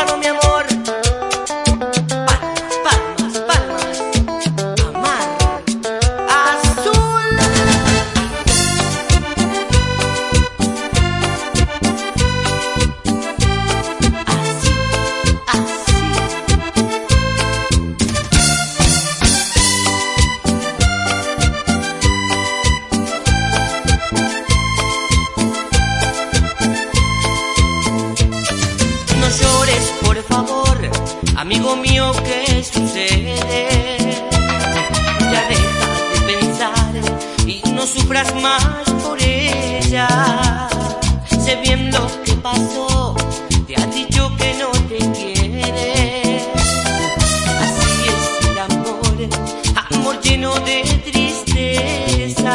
Gózalo, mi amor. Palmas, palmas, palmas. Amar. Azul. Así, así. No llores, por favor, amigo mío, ¿qué sucede? Ya deja de pensar y no sufras más por ella. Sé bien lo que pasó, te ha dicho que no te quiere. Así es el amor, amor lleno de tristeza.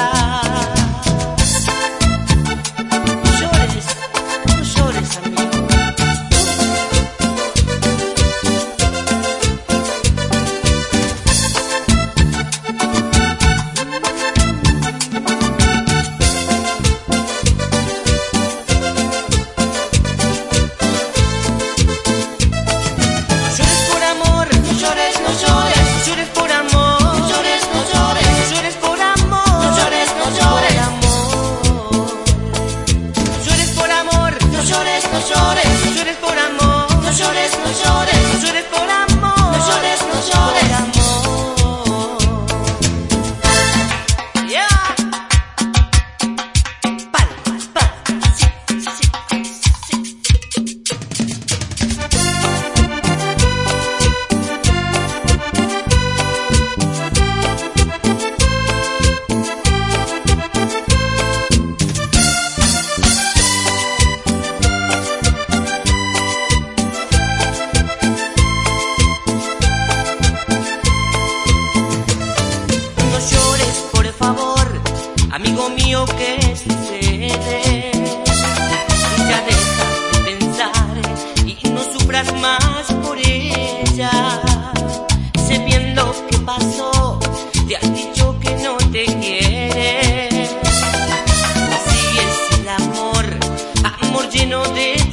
No llores, amigo. Amigo mío, ¿qué sucede? Ya deja de pensar y no sufras más por ella. Sé bien lo que pasó, te han dicho que no te quiere. Así es el amor, amor lleno de